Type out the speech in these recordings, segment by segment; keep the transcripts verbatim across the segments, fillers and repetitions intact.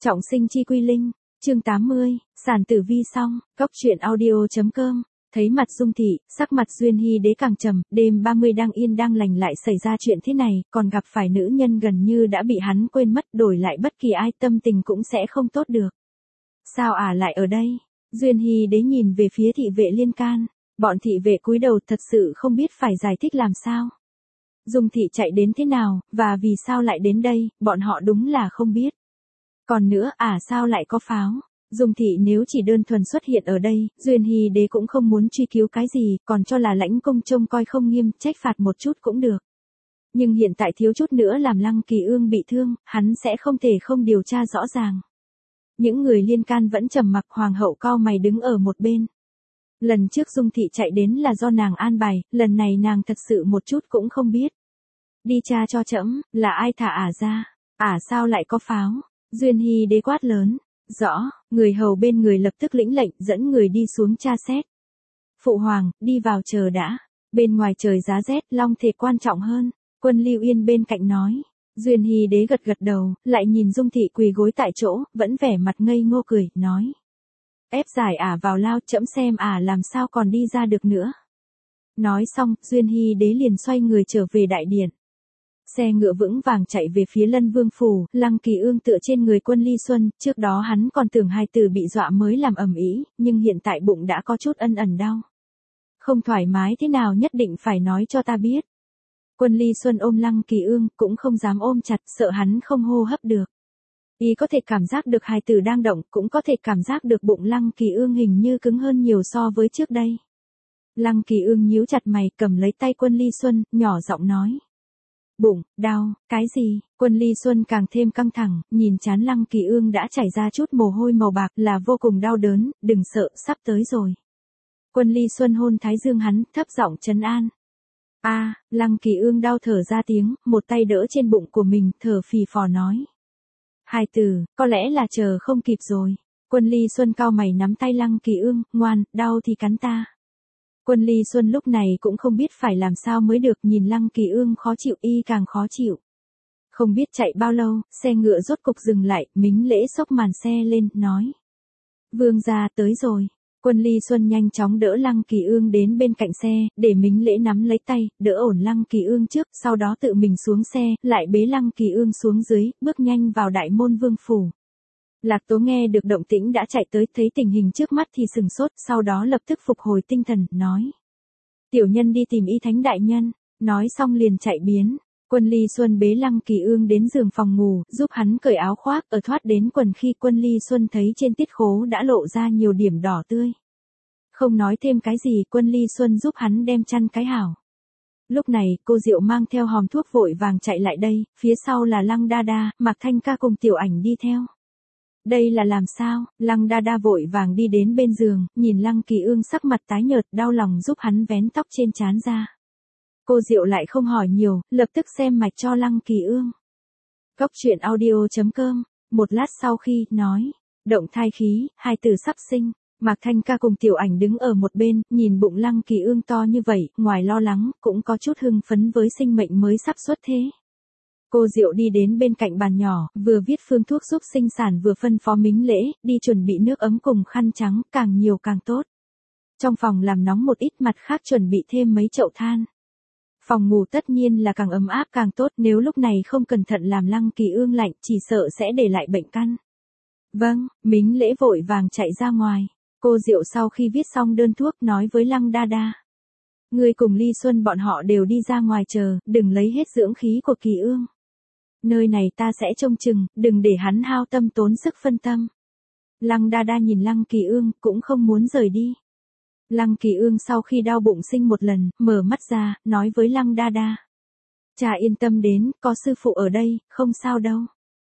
Trọng sinh chi quy linh, chương tám mươi, sản tử vi xong, góc truyện audio.com. Thấy mặt Dung Thị, sắc mặt Duyên Hy Đế càng trầm, đêm ba mươi đang yên đang lành lại xảy ra chuyện thế này, còn gặp phải nữ nhân gần như đã bị hắn quên mất, đổi lại bất kỳ ai tâm tình cũng sẽ không tốt được. Sao ả à lại ở đây? Duyên Hy Đế nhìn về phía thị vệ liên can, bọn thị vệ cúi đầu thật sự không biết phải giải thích làm sao. Dung Thị chạy đến thế nào, và vì sao lại đến đây, bọn họ đúng là không biết. Còn nữa, ả à sao lại có pháo? Dung Thị nếu chỉ đơn thuần xuất hiện ở đây, Duyên Hy Đế cũng không muốn truy cứu cái gì, còn cho là lãnh công trông coi không nghiêm, trách phạt một chút cũng được. Nhưng hiện tại thiếu chút nữa làm Lăng Kỳ Ương bị thương, hắn sẽ không thể không điều tra rõ ràng. Những người liên can vẫn trầm mặc, hoàng hậu cau mày đứng ở một bên. Lần trước Dung Thị chạy đến là do nàng an bài, lần này nàng thật sự một chút cũng không biết. Đi tra cho trẫm, là ai thả ả ra? Ả sao lại có pháo? Duyên Hy Đế quát lớn. Rõ, người hầu bên người lập tức lĩnh lệnh dẫn người đi xuống tra xét. Phụ hoàng, đi vào chờ đã. Bên ngoài trời giá rét, long thể quan trọng hơn. Quân Lưu Yên bên cạnh nói. Duyên Hy Đế gật gật đầu, lại nhìn Dung Thị quỳ gối tại chỗ, vẫn vẻ mặt ngây ngô cười, nói. Ép giải ả vào lao, trẫm xem ả làm sao còn đi ra được nữa. Nói xong, Duyên Hy Đế liền xoay người trở về đại điện. Xe ngựa vững vàng chạy về phía Lân Vương phủ, Lăng Kỳ Ương tựa trên người Quân Ly Xuân, trước đó hắn còn tưởng hai từ bị dọa mới làm ầm ĩ, nhưng hiện tại bụng đã có chút ân ẩn đau. Không thoải mái thế nào nhất định phải nói cho ta biết. Quân Ly Xuân ôm Lăng Kỳ Ương, cũng không dám ôm chặt, sợ hắn không hô hấp được. Y có thể cảm giác được hai từ đang động, cũng có thể cảm giác được bụng Lăng Kỳ Ương hình như cứng hơn nhiều so với trước đây. Lăng Kỳ Ương nhíu chặt mày, cầm lấy tay Quân Ly Xuân, nhỏ giọng nói. Bụng, đau, cái gì? Quân Ly Xuân càng thêm căng thẳng, nhìn trán Lăng Kỳ Ương đã chảy ra chút mồ hôi màu bạc là vô cùng đau đớn, đừng sợ, sắp tới rồi. Quân Ly Xuân hôn thái dương hắn, thấp giọng trấn an. A, à, Lăng Kỳ Ương đau thở ra tiếng, một tay đỡ trên bụng của mình, thở phì phò nói. Hai từ, có lẽ là chờ không kịp rồi. Quân Ly Xuân cau mày nắm tay Lăng Kỳ Ương, ngoan, đau thì cắn ta. Quân Ly Xuân lúc này cũng không biết phải làm sao mới được, nhìn Lăng Kỳ Ương khó chịu y càng khó chịu. Không biết chạy bao lâu, xe ngựa rốt cục dừng lại, Mính Lễ xốc màn xe lên, nói. Vương gia tới rồi. Quân Ly Xuân nhanh chóng đỡ Lăng Kỳ Ương đến bên cạnh xe, để Mính Lễ nắm lấy tay, đỡ ổn Lăng Kỳ Ương trước, sau đó tự mình xuống xe, lại bế Lăng Kỳ Ương xuống dưới, bước nhanh vào đại môn vương phủ. Lạc Tố nghe được động tĩnh đã chạy tới, thấy tình hình trước mắt thì sừng sốt, sau đó lập tức phục hồi tinh thần, nói. Tiểu nhân đi tìm Y Thánh đại nhân, nói xong liền chạy biến. Quân Ly Xuân bế Lăng Kỳ Ương đến giường phòng ngủ, giúp hắn cởi áo khoác, ở thoát đến quần khi Quân Ly Xuân thấy trên tiết khố đã lộ ra nhiều điểm đỏ tươi. Không nói thêm cái gì, Quân Ly Xuân giúp hắn đem chăn cái hảo. Lúc này, cô Diệu mang theo hòm thuốc vội vàng chạy lại đây, phía sau là Lăng Đa Đa, Mạc Thanh Ca cùng Tiểu Ảnh đi theo. Đây là làm sao? Lăng Đa Đa vội vàng đi đến bên giường, nhìn Lăng Kỳ Ương sắc mặt tái nhợt, đau lòng giúp hắn vén tóc trên trán ra. Cô Diệu lại không hỏi nhiều, lập tức xem mạch cho Lăng Kỳ Ương. Góc truyện audio.com, một lát sau khi, nói, động thai khí, hai từ sắp sinh. Mạc Thanh Ca cùng Tiểu Ảnh đứng ở một bên, nhìn bụng Lăng Kỳ Ương to như vậy, ngoài lo lắng, cũng có chút hưng phấn với sinh mệnh mới sắp xuất thế. Cô Diệu đi đến bên cạnh bàn nhỏ, vừa viết phương thuốc giúp sinh sản vừa phân phó Mính Lễ, đi chuẩn bị nước ấm cùng khăn trắng, càng nhiều càng tốt. Trong phòng làm nóng một ít, mặt khác chuẩn bị thêm mấy chậu than. Phòng ngủ tất nhiên là càng ấm áp càng tốt, nếu lúc này không cẩn thận làm Lăng Kỳ Ương lạnh, chỉ sợ sẽ để lại bệnh căn. Vâng, Mính Lễ vội vàng chạy ra ngoài. Cô Diệu sau khi viết xong đơn thuốc nói với Lăng Đa Đa. Người cùng Ly Xuân bọn họ đều đi ra ngoài chờ, đừng lấy hết dưỡng khí của Kỳ Ương. Nơi này ta sẽ trông chừng, đừng để hắn hao tâm tốn sức phân tâm. Lăng Đa Đa nhìn Lăng Kỳ Ương, cũng không muốn rời đi. Lăng Kỳ Ương sau khi đau bụng sinh một lần, mở mắt ra, nói với Lăng Đa Đa. Cha yên tâm đến, có sư phụ ở đây, không sao đâu.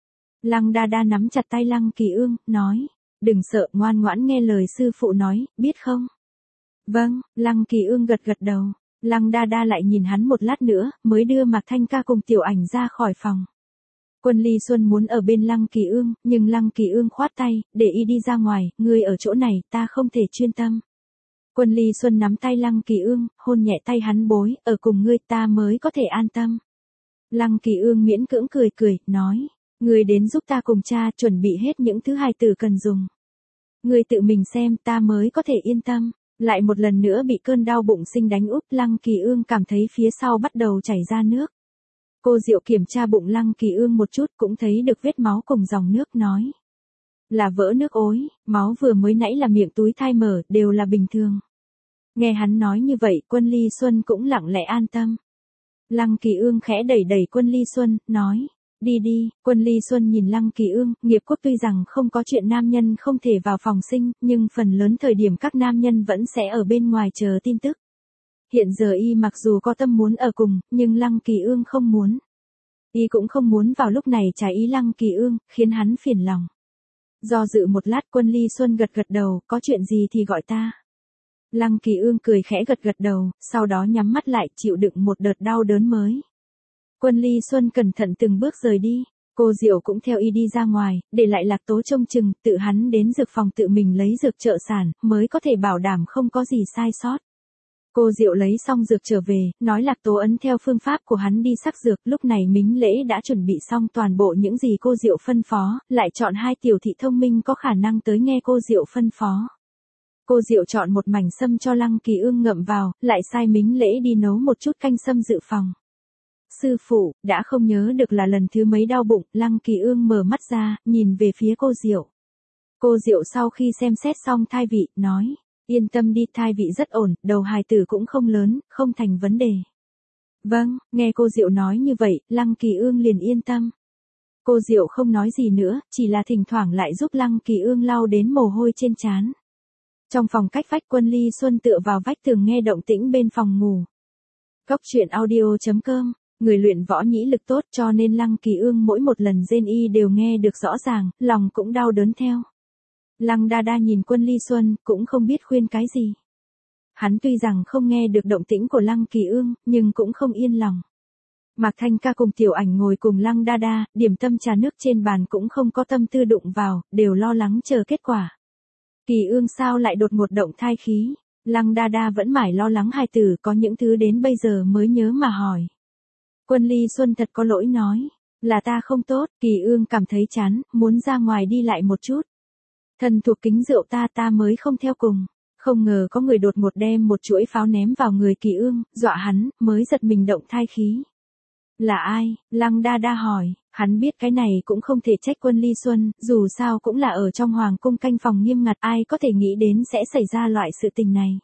Lăng Đa Đa nắm chặt tay Lăng Kỳ Ương, nói. Đừng sợ, ngoan ngoãn nghe lời sư phụ nói, biết không? Vâng, Lăng Kỳ Ương gật gật đầu. Lăng Đa Đa lại nhìn hắn một lát nữa, mới đưa Mạc Thanh Ca cùng Tiểu Ảnh ra khỏi phòng. Quân Ly Xuân muốn ở bên Lăng Kỳ Ương, nhưng Lăng Kỳ Ương khoát tay, để y đi ra ngoài, ngươi ở chỗ này, ta không thể chuyên tâm. Quân Ly Xuân nắm tay Lăng Kỳ Ương, hôn nhẹ tay hắn bối, ở cùng ngươi ta mới có thể an tâm. Lăng Kỳ Ương miễn cưỡng cười cười, nói, Ngươi đến giúp ta cùng cha chuẩn bị hết những thứ hài tử cần dùng. Ngươi tự mình xem ta mới có thể yên tâm. Lại một lần nữa bị cơn đau bụng sinh đánh úp, Lăng Kỳ Ương cảm thấy phía sau bắt đầu chảy ra nước. Cô Diệu kiểm tra bụng Lăng Kỳ Ương một chút cũng thấy được vết máu cùng dòng nước, nói. Là vỡ nước ối, máu vừa mới nãy là miệng túi thai mở, đều là bình thường. Nghe hắn nói như vậy, Quân Ly Xuân cũng lặng lẽ an tâm. Lăng Kỳ Ương khẽ đẩy đẩy Quân Ly Xuân, nói. Đi đi. Quân Ly Xuân nhìn Lăng Kỳ Ương, nghiệp quốc tuy rằng không có chuyện nam nhân không thể vào phòng sinh, nhưng phần lớn thời điểm các nam nhân vẫn sẽ ở bên ngoài chờ tin tức. Hiện giờ y mặc dù có tâm muốn ở cùng, nhưng Lăng Kỳ Ương không muốn. Y cũng không muốn vào lúc này trái ý Lăng Kỳ Ương, khiến hắn phiền lòng. Do dự một lát, Quân Ly Xuân gật gật đầu, có chuyện gì thì gọi ta. Lăng Kỳ Ương cười khẽ gật gật đầu, sau đó nhắm mắt lại chịu đựng một đợt đau đớn mới. Quân Ly Xuân cẩn thận từng bước rời đi, cô Diệu cũng theo y đi ra ngoài, để lại Lạc Tố trông chừng, tự hắn đến dược phòng tự mình lấy dược trợ sản, mới có thể bảo đảm không có gì sai sót. Cô Diệu lấy xong dược trở về, nói Lạc Tố ấn theo phương pháp của hắn đi sắc dược, lúc này Mính Lễ đã chuẩn bị xong toàn bộ những gì cô Diệu phân phó, lại chọn hai tiểu thị thông minh có khả năng tới nghe cô Diệu phân phó. Cô Diệu chọn một mảnh sâm cho Lăng Kỳ Ương ngậm vào, lại sai Mính Lễ đi nấu một chút canh sâm dự phòng. Sư phụ, đã không nhớ được là lần thứ mấy đau bụng, Lăng Kỳ Ương mở mắt ra, nhìn về phía cô Diệu. Cô Diệu sau khi xem xét xong thai vị, nói, yên tâm đi, thai vị rất ổn, đầu hài tử cũng không lớn, không thành vấn đề. Vâng, nghe cô Diệu nói như vậy, Lăng Kỳ Ương liền yên tâm. Cô Diệu không nói gì nữa, chỉ là thỉnh thoảng lại giúp Lăng Kỳ Ương lau đến mồ hôi trên trán. Trong phòng cách vách, Quân Ly Xuân tựa vào vách tường nghe động tĩnh bên phòng ngủ. Cốc truyện audio chấm com. Người luyện võ nhĩ lực tốt cho nên Lăng Kỳ Ương mỗi một lần rên y đều nghe được rõ ràng, lòng cũng đau đớn theo. Lăng Đa Đa nhìn Quân Ly Xuân, cũng không biết khuyên cái gì. Hắn tuy rằng không nghe được động tĩnh của Lăng Kỳ Ương, nhưng cũng không yên lòng. Mạc Thanh Ca cùng Tiểu Ảnh ngồi cùng Lăng Đa Đa, điểm tâm trà nước trên bàn cũng không có tâm tư đụng vào, đều lo lắng chờ kết quả. Kỳ Ương sao lại đột ngột động thai khí? Lăng Đa Đa vẫn mải lo lắng hài tử, có những thứ đến bây giờ mới nhớ mà hỏi. Quân Ly Xuân thật có lỗi nói, là ta không tốt. Kỳ Ương cảm thấy chán, muốn ra ngoài đi lại một chút. Thần thuộc kính rượu ta ta mới không theo cùng. Không ngờ có người đột ngột đem một chuỗi pháo ném vào người Kỳ Ương, dọa hắn, mới giật mình động thai khí. Là ai? Lăng Đa Đa hỏi, hắn biết cái này cũng không thể trách Quân Ly Xuân, dù sao cũng là ở trong hoàng cung canh phòng nghiêm ngặt, ai có thể nghĩ đến sẽ xảy ra loại sự tình này.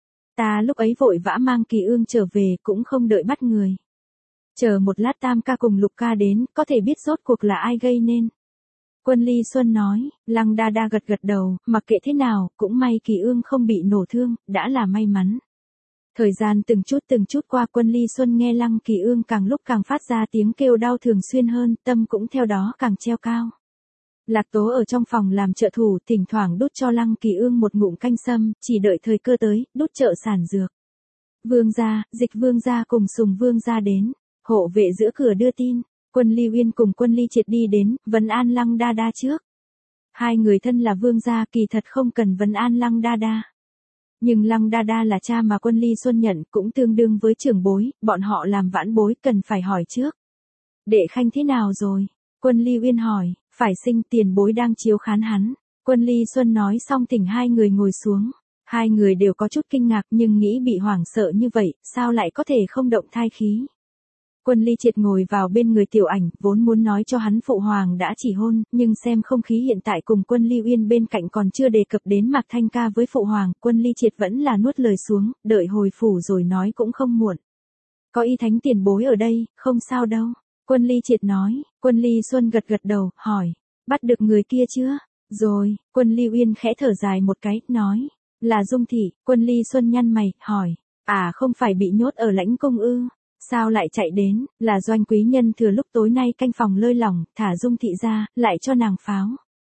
Ta lúc ấy vội vã mang Kỳ Ương trở về, cũng không đợi bắt người. Chờ một lát Tam ca cùng Lục ca đến, có thể biết rốt cuộc là ai gây nên. Quân Ly Xuân nói, Lăng Đa Đa gật gật đầu, mặc kệ thế nào, cũng may Kỳ Ương không bị nổ thương, đã là may mắn. Thời gian từng chút từng chút qua, Quân Ly Xuân nghe Lăng Kỳ Ương càng lúc càng phát ra tiếng kêu đau thường xuyên hơn, tâm cũng theo đó càng treo cao. Lạc Tố ở trong phòng làm trợ thủ, thỉnh thoảng đút cho Lăng Kỳ Ương một ngụm canh sâm, chỉ đợi thời cơ tới, đút trợ sản dược. Vương gia, Dịch Vương gia cùng Sùng Vương gia đến. Hộ vệ giữa cửa đưa tin, Quân Ly Uyên cùng Quân Ly Triệt đi đến, vấn an Lăng Đa Đa trước. Hai người thân là vương gia, kỳ thật không cần vấn an Lăng Đa Đa. Nhưng Lăng Đa Đa là cha mà Quân Ly Xuân nhận, cũng tương đương với trưởng bối, bọn họ làm vãn bối cần phải hỏi trước. Đệ Khanh thế nào rồi? Quân Ly Uyên hỏi, phải sinh, tiền bối đang chiếu khán hắn. Quân Ly Xuân nói xong thỉnh hai người ngồi xuống. Hai người đều có chút kinh ngạc nhưng nghĩ bị hoảng sợ như vậy, sao lại có thể không động thai khí. Quân Ly Triệt ngồi vào bên người Tiểu Ảnh, vốn muốn nói cho hắn phụ hoàng đã chỉ hôn, nhưng xem không khí hiện tại cùng Quân Ly Uyên bên cạnh còn chưa đề cập đến Mạc Thanh Ca với phụ hoàng, Quân Ly Triệt vẫn là nuốt lời xuống, đợi hồi phủ rồi nói cũng không muộn. Có y thánh tiền bối ở đây, không sao đâu. Quân Ly Triệt nói, Quân Ly Xuân gật gật đầu, hỏi, bắt được người kia chưa? Rồi, Quân Ly Uyên khẽ thở dài một cái, nói, là Dung Thị. Quân Ly Xuân nhăn mày, hỏi, à không phải bị nhốt ở lãnh cung ư? Sao lại chạy đến, là Doanh quý nhân thừa lúc tối nay canh phòng lơi lỏng, thả Dung Thị ra, lại cho nàng pháo.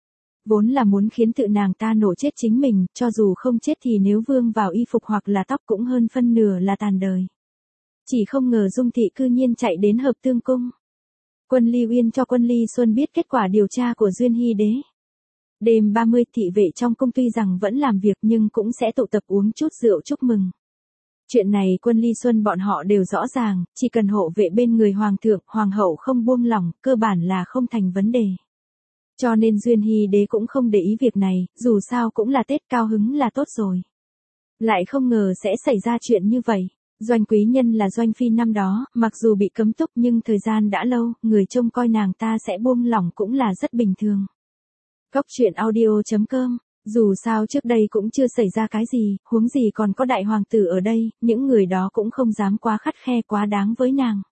Vốn là muốn khiến tự nàng ta nổ chết chính mình, cho dù không chết thì nếu vương vào y phục hoặc là tóc cũng hơn phân nửa là tàn đời. Chỉ không ngờ Dung Thị cư nhiên chạy đến Hợp Tương Cung. Quân Ly Uyên cho Quân Ly Xuân biết kết quả điều tra của Duyên Hy Đế. Đêm ba mươi thị vệ trong cung tuy rằng vẫn làm việc nhưng cũng sẽ tụ tập uống chút rượu chúc mừng. Chuyện này Quân Ly Xuân bọn họ đều rõ ràng, chỉ cần hộ vệ bên người hoàng thượng, hoàng hậu không buông lỏng, cơ bản là không thành vấn đề. Cho nên Duyên Hy đế cũng không để ý việc này, dù sao cũng là Tết cao hứng là tốt rồi. Lại không ngờ sẽ xảy ra chuyện như vậy. Doanh quý nhân là Doanh phi năm đó, mặc dù bị cấm túc nhưng thời gian đã lâu, người trông coi nàng ta sẽ buông lỏng cũng là rất bình thường. Cốc truyện audio chấm com. Dù sao trước đây cũng chưa xảy ra cái gì, huống gì còn có đại hoàng tử ở đây, những người đó cũng không dám quá khắt khe quá đáng với nàng.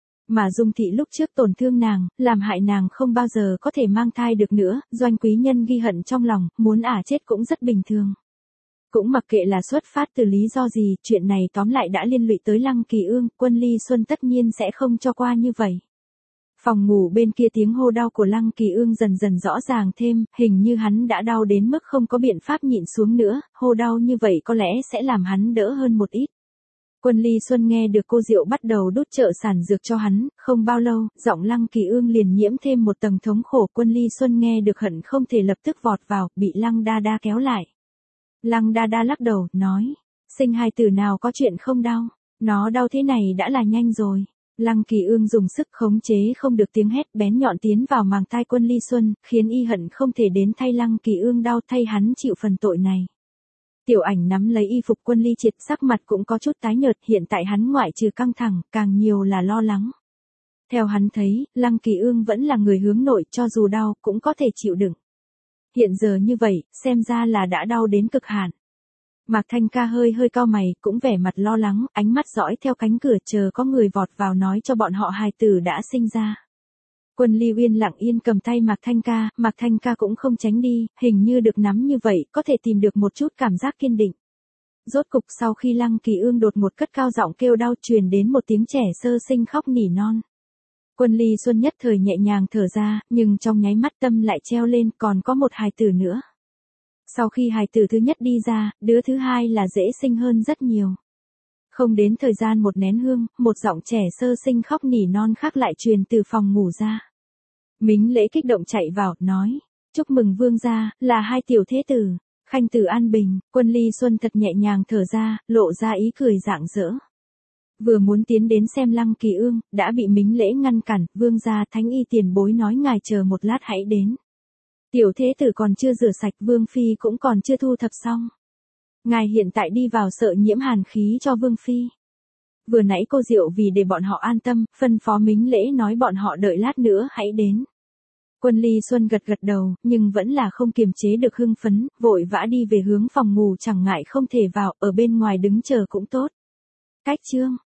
Mà Dung thị lúc trước tổn thương nàng, làm hại nàng không bao giờ có thể mang thai được nữa, Doanh quý nhân ghi hận trong lòng, muốn ả chết cũng rất bình thường. Cũng mặc kệ là xuất phát từ lý do gì, chuyện này tóm lại đã liên lụy tới Lăng Kỳ Ương, Quân Ly Xuân tất nhiên sẽ không cho qua như vậy. Phòng ngủ bên kia tiếng hô đau của Lăng Kỳ Ương dần dần rõ ràng thêm, hình như hắn đã đau đến mức không có biện pháp nhịn xuống nữa, hô đau như vậy có lẽ sẽ làm hắn đỡ hơn một ít. Quân Ly Xuân nghe được cô Diệu bắt đầu đút trợ sản dược cho hắn, không bao lâu, giọng Lăng Kỳ Ương liền nhiễm thêm một tầng thống khổ. Quân Ly Xuân nghe được hận không thể lập tức vọt vào, bị Lăng Đa Đa kéo lại. Lăng Đa Đa lắc đầu, nói, sinh hài tử nào có chuyện không đau, nó đau thế này đã là nhanh rồi. Lăng Kỳ Ương dùng sức khống chế không được tiếng hét bén nhọn tiến vào màng tai Quân Ly Xuân, khiến y hận không thể đến thay Lăng Kỳ Ương đau thay hắn chịu phần tội này. Tiểu Ảnh nắm lấy y phục Quân Ly Triệt, sắc mặt cũng có chút tái nhợt, hiện tại hắn ngoại trừ căng thẳng, càng nhiều là lo lắng. Theo hắn thấy, Lăng Kỳ Ương vẫn là người hướng nội, cho dù đau cũng có thể chịu đựng. Hiện giờ như vậy, xem ra là đã đau đến cực hạn. Mạc Thanh Ca hơi hơi cau mày, cũng vẻ mặt lo lắng, ánh mắt dõi theo cánh cửa chờ có người vọt vào nói cho bọn họ hài tử đã sinh ra. Quân Ly Uyên lặng yên cầm tay Mạc Thanh Ca, Mạc Thanh Ca cũng không tránh đi, hình như được nắm như vậy, có thể tìm được một chút cảm giác kiên định. Rốt cục sau khi Lăng Kỳ Ương đột một cất cao giọng kêu đau, truyền đến một tiếng trẻ sơ sinh khóc nỉ non. Quân Ly Xuân nhất thời nhẹ nhàng thở ra, nhưng trong nháy mắt tâm lại treo lên, còn có một hài tử nữa. Sau khi hài tử thứ nhất đi ra, đứa thứ hai là dễ sinh hơn rất nhiều. Không đến thời gian một nén hương, một giọng trẻ sơ sinh khóc nỉ non khác lại truyền từ phòng ngủ ra. Mính Lễ kích động chạy vào, nói, chúc mừng vương gia, là hai tiểu thế tử, khanh tử an bình. Quân Ly Xuân thật nhẹ nhàng thở ra, lộ ra ý cười rạng rỡ. Vừa muốn tiến đến xem Lăng Kỳ Ương, đã bị Mính Lễ ngăn cản, vương gia thánh y tiền bối nói ngài chờ một lát hãy đến. Tiểu thế tử còn chưa rửa sạch, vương phi cũng còn chưa thu thập xong. Ngài hiện tại đi vào sợ nhiễm hàn khí cho vương phi. Vừa nãy cô Diệu vì để bọn họ an tâm, phân phó Mính Lễ nói bọn họ đợi lát nữa hãy đến. Quân Ly Xuân gật gật đầu, nhưng vẫn là không kiềm chế được hưng phấn, vội vã đi về hướng phòng ngủ, chẳng ngại không thể vào, ở bên ngoài đứng chờ cũng tốt. Cách chương